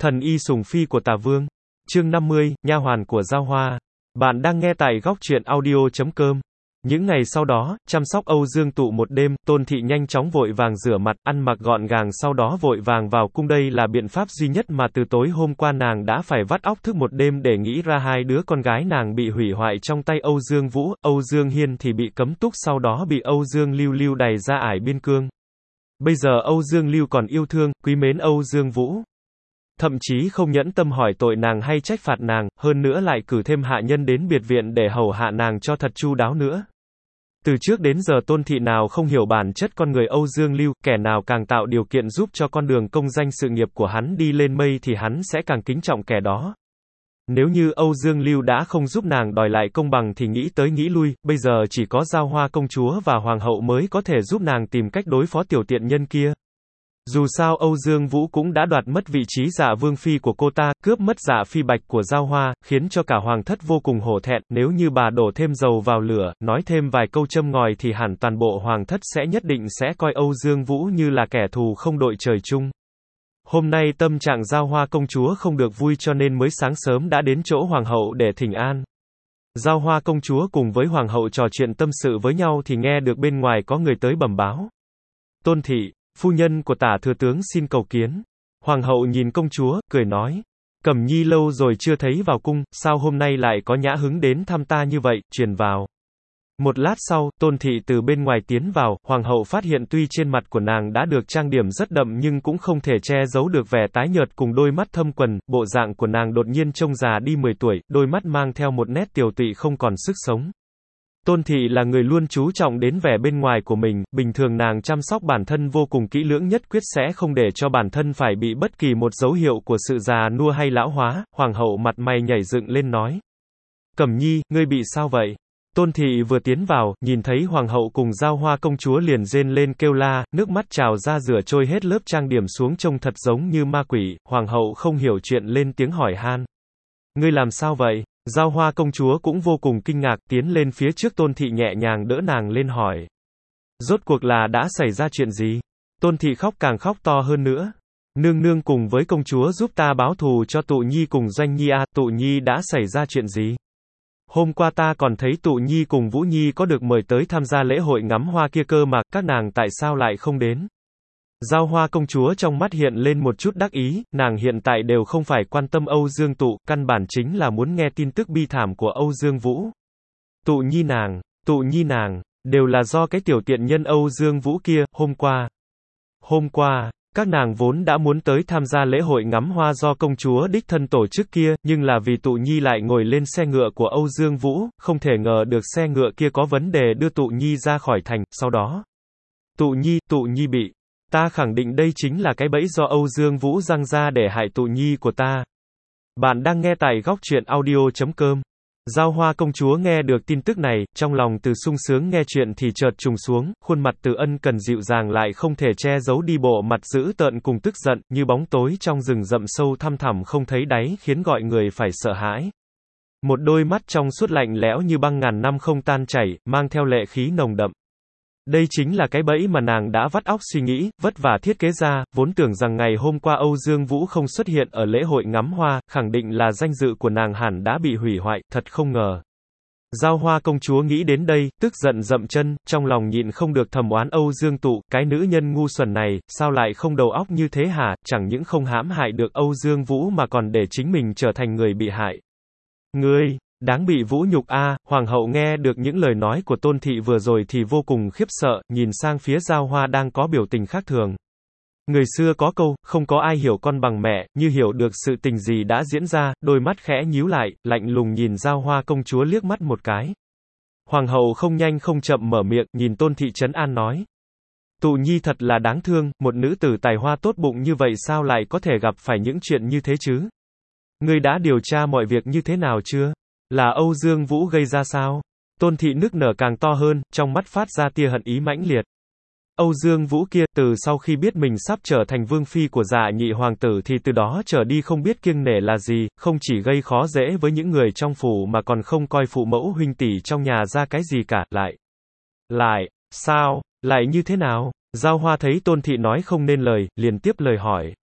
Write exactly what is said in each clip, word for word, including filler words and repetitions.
Thần y sủng phi của Tả Vương. Chương năm mươi, nha hoàn của Giao Hoa. Bạn đang nghe tại góc truyện audio chấm com. Những ngày sau đó, chăm sóc Âu Dương Tụ một đêm, Tôn Thị nhanh chóng vội vàng rửa mặt, ăn mặc gọn gàng sau đó vội vàng vào cung. Đây là biện pháp duy nhất mà từ tối hôm qua nàng đã phải vắt óc thức một đêm để nghĩ ra. Hai đứa con gái nàng bị hủy hoại trong tay Âu Dương Vũ, Âu Dương Hiên thì bị cấm túc, sau đó bị Âu Dương Lưu lưu đày ra ải biên cương. Bây giờ Âu Dương Lưu còn yêu thương, quý mến Âu Dương Vũ. Thậm chí không nhẫn tâm hỏi tội nàng hay trách phạt nàng, hơn nữa lại cử thêm hạ nhân đến biệt viện để hầu hạ nàng cho thật chu đáo nữa. Từ trước đến giờ Tôn Thị nào không hiểu bản chất con người Âu Dương Lưu, kẻ nào càng tạo điều kiện giúp cho con đường công danh sự nghiệp của hắn đi lên mây thì hắn sẽ càng kính trọng kẻ đó. Nếu như Âu Dương Lưu đã không giúp nàng đòi lại công bằng thì nghĩ tới nghĩ lui, bây giờ chỉ có Giao Hoa công chúa và hoàng hậu mới có thể giúp nàng tìm cách đối phó tiểu tiện nhân kia. Dù sao Âu Dương Vũ cũng đã đoạt mất vị trí Dạ Vương phi của cô ta, cướp mất Dạ phi bạch của Giao Hoa, khiến cho cả hoàng thất vô cùng hổ thẹn. Nếu như bà đổ thêm dầu vào lửa, nói thêm vài câu châm ngòi thì hẳn toàn bộ hoàng thất sẽ nhất định sẽ coi Âu Dương Vũ như là kẻ thù không đội trời chung. Hôm nay tâm trạng Giao Hoa công chúa không được vui cho nên mới sáng sớm đã đến chỗ hoàng hậu để thỉnh an. Giao Hoa công chúa cùng với hoàng hậu trò chuyện tâm sự với nhau thì nghe được bên ngoài có người tới bẩm báo. Tôn Thị, phu nhân của Tả thừa tướng xin cầu kiến. Hoàng hậu nhìn công chúa, cười nói. Cẩm Nhi lâu rồi chưa thấy vào cung, sao hôm nay lại có nhã hứng đến thăm ta như vậy, truyền vào. Một lát sau, Tôn Thị từ bên ngoài tiến vào, hoàng hậu phát hiện tuy trên mặt của nàng đã được trang điểm rất đậm nhưng cũng không thể che giấu được vẻ tái nhợt cùng đôi mắt thâm quầng, bộ dạng của nàng đột nhiên trông già đi mười tuổi, đôi mắt mang theo một nét tiều tụy không còn sức sống. Tôn Thị là người luôn chú trọng đến vẻ bên ngoài của mình, bình thường nàng chăm sóc bản thân vô cùng kỹ lưỡng, nhất quyết sẽ không để cho bản thân phải bị bất kỳ một dấu hiệu của sự già nua hay lão hóa. Hoàng hậu mặt mày nhảy dựng lên nói. Cẩm Nhi, ngươi bị sao vậy? Tôn Thị vừa tiến vào, nhìn thấy hoàng hậu cùng Giao Hoa công chúa liền rên lên kêu la, nước mắt trào ra rửa trôi hết lớp trang điểm xuống trông thật giống như ma quỷ. Hoàng hậu không hiểu chuyện lên tiếng hỏi han. Ngươi làm sao vậy? Giao Hoa công chúa cũng vô cùng kinh ngạc, tiến lên phía trước Tôn Thị nhẹ nhàng đỡ nàng lên hỏi. Rốt cuộc là đã xảy ra chuyện gì? Tôn Thị khóc càng khóc to hơn nữa. Nương nương cùng với công chúa giúp ta báo thù cho Tụ Nhi cùng Doanh Nhi à, Tụ Nhi đã xảy ra chuyện gì? Hôm qua ta còn thấy Tụ Nhi cùng Vũ Nhi có được mời tới tham gia lễ hội ngắm hoa kia cơ mà, các nàng tại sao lại không đến? Giao Hoa công chúa trong mắt hiện lên một chút đắc ý, nàng hiện tại đều không phải quan tâm Âu Dương Tụ, căn bản chính là muốn nghe tin tức bi thảm của Âu Dương Vũ. Tụ Nhi nàng, Tụ Nhi nàng, đều là do cái tiểu tiện nhân Âu Dương Vũ kia, hôm qua. Hôm qua, các nàng vốn đã muốn tới tham gia lễ hội ngắm hoa do công chúa đích thân tổ chức kia, nhưng là vì Tụ Nhi lại ngồi lên xe ngựa của Âu Dương Vũ, không thể ngờ được xe ngựa kia có vấn đề đưa Tụ Nhi ra khỏi thành, sau đó. Tụ Nhi, Tụ Nhi bị. Ta khẳng định đây chính là cái bẫy do Âu Dương Vũ giăng ra để hại Tụ Nhi của ta. Bạn đang nghe tại góc truyện audio chấm com. Giao Hoa công chúa nghe được tin tức này, trong lòng từ sung sướng nghe chuyện thì chợt trùng xuống, khuôn mặt từ ân cần dịu dàng lại không thể che giấu đi bộ mặt dữ tợn cùng tức giận, như bóng tối trong rừng rậm sâu thăm thẳm không thấy đáy, khiến gọi người phải sợ hãi. Một đôi mắt trong suốt lạnh lẽo như băng ngàn năm không tan chảy, mang theo lệ khí nồng đậm. Đây chính là cái bẫy mà nàng đã vắt óc suy nghĩ, vất vả thiết kế ra, vốn tưởng rằng ngày hôm qua Âu Dương Vũ không xuất hiện ở lễ hội ngắm hoa, khẳng định là danh dự của nàng hẳn đã bị hủy hoại, thật không ngờ. Giao Hoa công chúa nghĩ đến đây, tức giận dậm chân, trong lòng nhịn không được thầm oán Âu Dương Tụ, cái nữ nhân ngu xuẩn này, sao lại không đầu óc như thế hả, chẳng những không hãm hại được Âu Dương Vũ mà còn để chính mình trở thành người bị hại. Ngươi! Đáng bị vũ nhục a. À, hoàng hậu nghe được những lời nói của Tôn Thị vừa rồi thì vô cùng khiếp sợ, nhìn sang phía Giao Hoa đang có biểu tình khác thường. Người xưa có câu, không có ai hiểu con bằng mẹ, như hiểu được sự tình gì đã diễn ra, đôi mắt khẽ nhíu lại, lạnh lùng nhìn Giao Hoa công chúa liếc mắt một cái. Hoàng hậu không nhanh không chậm mở miệng, nhìn Tôn Thị trấn an nói. Tụ Nhi thật là đáng thương, một nữ tử tài hoa tốt bụng như vậy sao lại có thể gặp phải những chuyện như thế chứ? Ngươi đã điều tra mọi việc như thế nào chưa? Là Âu Dương Vũ gây ra sao? Tôn Thị nức nở càng to hơn, trong mắt phát ra tia hận ý mãnh liệt. Âu Dương Vũ kia, từ sau khi biết mình sắp trở thành vương phi của Dạ nhị hoàng tử thì từ đó trở đi không biết kiêng nể là gì, không chỉ gây khó dễ với những người trong phủ mà còn không coi phụ mẫu huynh tỷ trong nhà ra cái gì cả, lại. Lại, sao, lại như thế nào? Giao Hoa thấy Tôn Thị nói không nên lời, liền tiếp lời hỏi.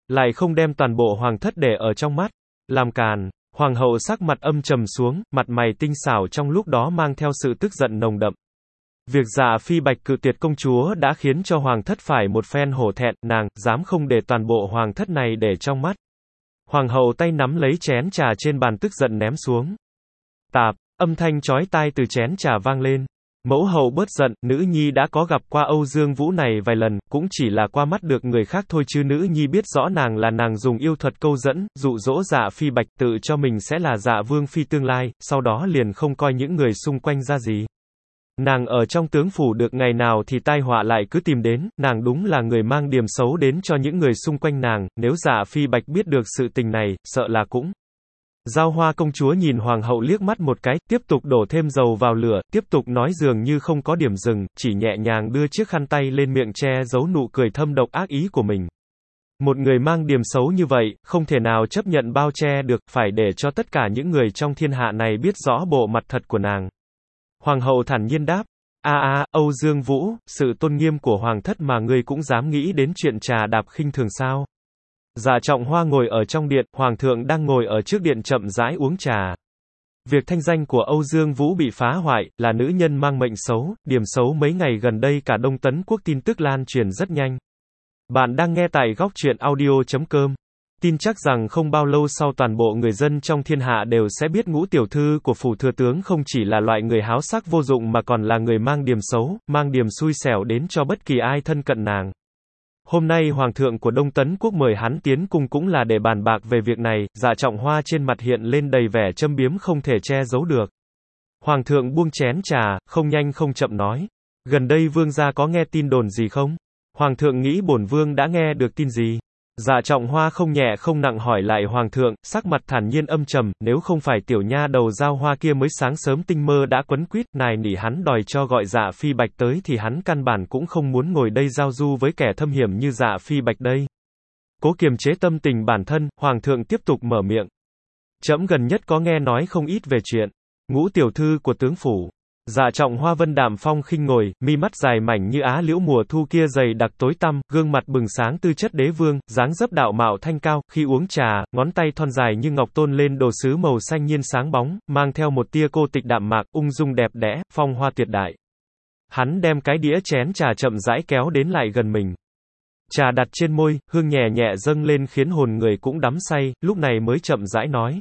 lại không đem toàn bộ hoàng thất để ở trong mắt. Làm càn, hoàng hậu sắc mặt âm trầm xuống, mặt mày tinh xảo trong lúc đó mang theo sự tức giận nồng đậm. Việc Dạ Phi Bạch cự tuyệt công chúa đã khiến cho hoàng thất phải một phen hổ thẹn, nàng dám không để toàn bộ hoàng thất này để trong mắt. Hoàng hậu tay nắm lấy chén trà trên bàn tức giận ném xuống. Tạp, âm thanh chói tai từ chén trà vang lên. Mẫu hậu bớt giận, nữ nhi đã có gặp qua Âu Dương Vũ này vài lần, cũng chỉ là qua mắt được người khác thôi chứ nữ nhi biết rõ nàng là nàng dùng yêu thuật câu dẫn, dụ dỗ Dạ Phi Bạch tự cho mình sẽ là Dạ Vương Phi tương lai, sau đó liền không coi những người xung quanh ra gì. Nàng ở trong tướng phủ được ngày nào thì tai họa lại cứ tìm đến, nàng đúng là người mang điểm xấu đến cho những người xung quanh nàng, nếu Dạ Phi Bạch biết được sự tình này, sợ là cũng. Giao Hoa công chúa nhìn hoàng hậu liếc mắt một cái, tiếp tục đổ thêm dầu vào lửa, tiếp tục nói dường như không có điểm dừng, chỉ nhẹ nhàng đưa chiếc khăn tay lên miệng che giấu nụ cười thâm độc ác ý của mình. Một người mang điểm xấu như vậy, không thể nào chấp nhận bao che được, phải để cho tất cả những người trong thiên hạ này biết rõ bộ mặt thật của nàng. Hoàng hậu thản nhiên đáp, a a, Âu Dương Vũ, sự tôn nghiêm của hoàng thất mà ngươi cũng dám nghĩ đến chuyện trà đạp khinh thường sao? Dạ Trọng Hoa ngồi ở trong điện, hoàng thượng đang ngồi ở trước điện chậm rãi uống trà. Việc thanh danh của Âu Dương Vũ bị phá hoại, là nữ nhân mang mệnh xấu, điểm xấu mấy ngày gần đây cả Đông Tấn Quốc tin tức lan truyền rất nhanh. Bạn đang nghe tại góc truyện audio chấm com. Tin chắc rằng không bao lâu sau toàn bộ người dân trong thiên hạ đều sẽ biết Ngũ tiểu thư của phủ thừa tướng không chỉ là loại người háo sắc vô dụng mà còn là người mang điểm xấu, mang điểm xui xẻo đến cho bất kỳ ai thân cận nàng. Hôm nay Hoàng thượng của Đông Tấn Quốc mời hắn tiến cung cũng là để bàn bạc về việc này, Dạ Trọng Hoa trên mặt hiện lên đầy vẻ châm biếm không thể che giấu được. Hoàng thượng buông chén trà, không nhanh không chậm nói. Gần đây vương gia có nghe tin đồn gì không? Hoàng thượng nghĩ bổn vương đã nghe được tin gì? Dạ Trọng Hoa không nhẹ không nặng hỏi lại hoàng thượng, sắc mặt thản nhiên âm trầm, nếu không phải tiểu nha đầu Giao Hoa kia mới sáng sớm tinh mơ đã quấn quýt, nài nỉ hắn đòi cho gọi Dạ Phi Bạch tới thì hắn căn bản cũng không muốn ngồi đây giao du với kẻ thâm hiểm như Dạ Phi Bạch đây. Cố kiềm chế tâm tình bản thân, hoàng thượng tiếp tục mở miệng. Trẫm gần nhất có nghe nói không ít về chuyện Ngũ tiểu thư của tướng phủ. Dạ Trọng Hoa vân đạm phong khinh ngồi, mi mắt dài mảnh như á liễu mùa thu kia dày đặc tối tăm, gương mặt bừng sáng tư chất đế vương, dáng dấp đạo mạo thanh cao, khi uống trà, ngón tay thon dài như ngọc tôn lên đồ sứ màu xanh nhiên sáng bóng, mang theo một tia cô tịch đạm mạc, ung dung đẹp đẽ, phong hoa tuyệt đại. Hắn đem cái đĩa chén trà chậm rãi kéo đến lại gần mình. Trà đặt trên môi, hương nhẹ nhẹ dâng lên khiến hồn người cũng đắm say, lúc này mới chậm rãi nói.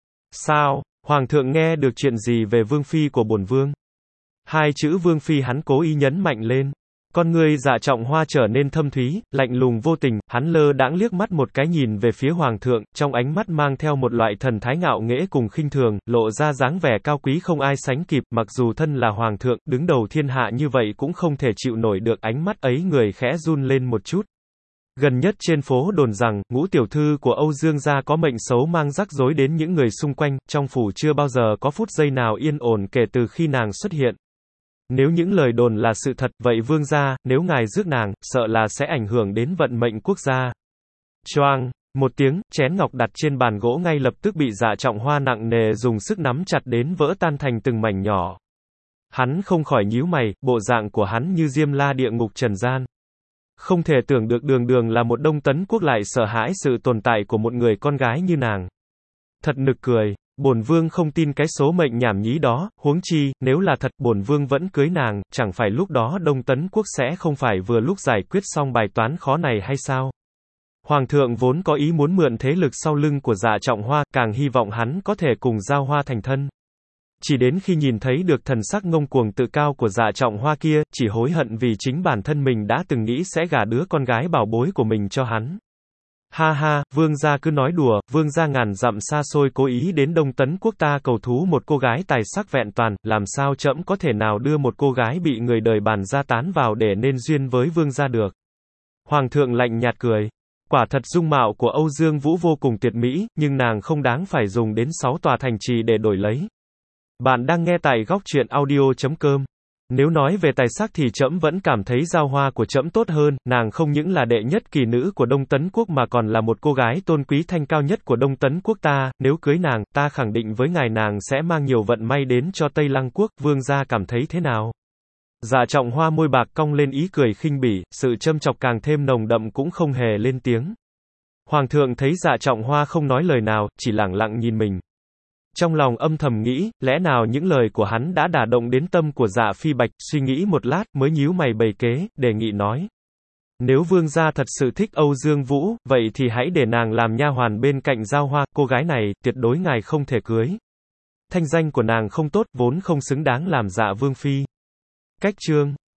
Sao, hoàng thượng nghe được chuyện gì về vương phi của bổn vương? Hai chữ vương phi hắn cố ý nhấn mạnh lên. Con ngươi Dạ Trọng Hoa trở nên thâm thúy, lạnh lùng vô tình, hắn lơ đãng liếc mắt một cái nhìn về phía hoàng thượng, trong ánh mắt mang theo một loại thần thái ngạo nghễ cùng khinh thường, lộ ra dáng vẻ cao quý không ai sánh kịp, mặc dù thân là hoàng thượng, đứng đầu thiên hạ như vậy cũng không thể chịu nổi được ánh mắt ấy, người khẽ run lên một chút. Gần nhất trên phố đồn rằng, Ngũ tiểu thư của Âu Dương gia có mệnh xấu mang rắc rối đến những người xung quanh, trong phủ chưa bao giờ có phút giây nào yên ổn kể từ khi nàng xuất hiện. Nếu những lời đồn là sự thật, vậy vương gia, nếu ngài rước nàng, sợ là sẽ ảnh hưởng đến vận mệnh quốc gia. Choang, một tiếng, chén ngọc đặt trên bàn gỗ ngay lập tức bị Dạ Trọng Hoa nặng nề dùng sức nắm chặt đến vỡ tan thành từng mảnh nhỏ. Hắn không khỏi nhíu mày, bộ dạng của hắn như Diêm La địa ngục trần gian. Không thể tưởng được đường đường là một Đông Tấn Quốc lại sợ hãi sự tồn tại của một người con gái như nàng. Thật nực cười. Bổn vương không tin cái số mệnh nhảm nhí đó, huống chi, nếu là thật, bổn vương vẫn cưới nàng, chẳng phải lúc đó Đông Tấn Quốc sẽ không phải vừa lúc giải quyết xong bài toán khó này hay sao? Hoàng thượng vốn có ý muốn mượn thế lực sau lưng của Dạ Trọng Hoa, càng hy vọng hắn có thể cùng Giao Hoa thành thân. Chỉ đến khi nhìn thấy được thần sắc ngông cuồng tự cao của Dạ Trọng Hoa kia, chỉ hối hận vì chính bản thân mình đã từng nghĩ sẽ gả đứa con gái bảo bối của mình cho hắn. Ha ha, vương gia cứ nói đùa, vương gia ngàn dặm xa xôi cố ý đến Đông Tấn Quốc ta cầu thú một cô gái tài sắc vẹn toàn, làm sao trẫm có thể nào đưa một cô gái bị người đời bàn ra tán vào để nên duyên với vương gia được. Hoàng thượng lạnh nhạt cười. Quả thật dung mạo của Âu Dương Vũ vô cùng tuyệt mỹ, nhưng nàng không đáng phải dùng đến sáu tòa thành trì để đổi lấy. Bạn đang nghe tại góc truyện audio chấm com. Nếu nói về tài sắc thì trẫm vẫn cảm thấy Giao Hoa của trẫm tốt hơn, nàng không những là đệ nhất kỳ nữ của Đông Tấn Quốc mà còn là một cô gái tôn quý thanh cao nhất của Đông Tấn Quốc ta, nếu cưới nàng, ta khẳng định với ngài nàng sẽ mang nhiều vận may đến cho Tây Lăng Quốc, vương gia cảm thấy thế nào? Dạ Trọng Hoa môi bạc cong lên ý cười khinh bỉ, sự châm chọc càng thêm nồng đậm cũng không hề lên tiếng. Hoàng thượng thấy Dạ Trọng Hoa không nói lời nào, chỉ lẳng lặng nhìn mình. Trong lòng âm thầm nghĩ, lẽ nào những lời của hắn đã đả động đến tâm của Dạ Phi Bạch, suy nghĩ một lát, mới nhíu mày bày kế, đề nghị nói. Nếu vương gia thật sự thích Âu Dương Vũ, vậy thì hãy để nàng làm nha hoàn bên cạnh Giao Hoa, cô gái này, tuyệt đối ngài không thể cưới. Thanh danh của nàng không tốt, vốn không xứng đáng làm Dạ vương phi. Cách chương